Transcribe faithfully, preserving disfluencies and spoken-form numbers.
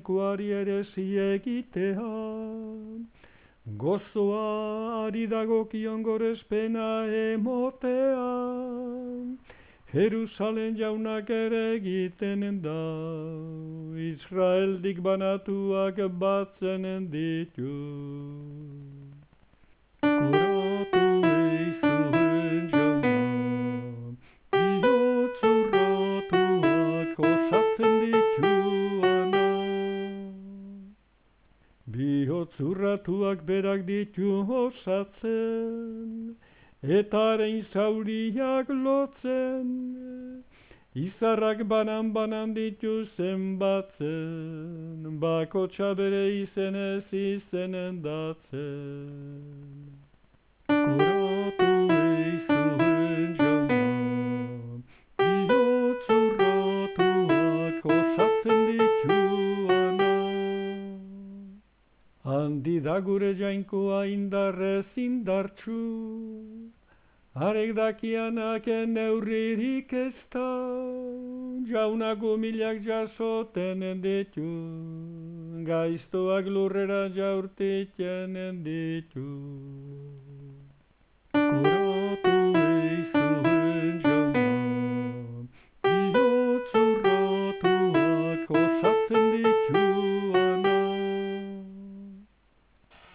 gaizkoari ere ziegitea. Gozoari dagokion gorespena emotea, Jerusalen jaunak ere egiten da, Israeldik banatuak batzen ditu. Goratu eizuen jauna, bihotzurratuak osatzen dituana. Bihotzurratuak berak ditu osatzen, eta haren zauriak lotzen, izarrak banan-banan ditu zenbatzen, bakotxa bere izenez izenendatzen. Goratu eizuen jauna, bihotzurratuak osatzen dituana. Handi da gure jainkoa indarrez indartsu, harek dakianak neurririk ez da, jaunak umilak jasoten ditu, gaiztoak lurrera jaurtiten ditu.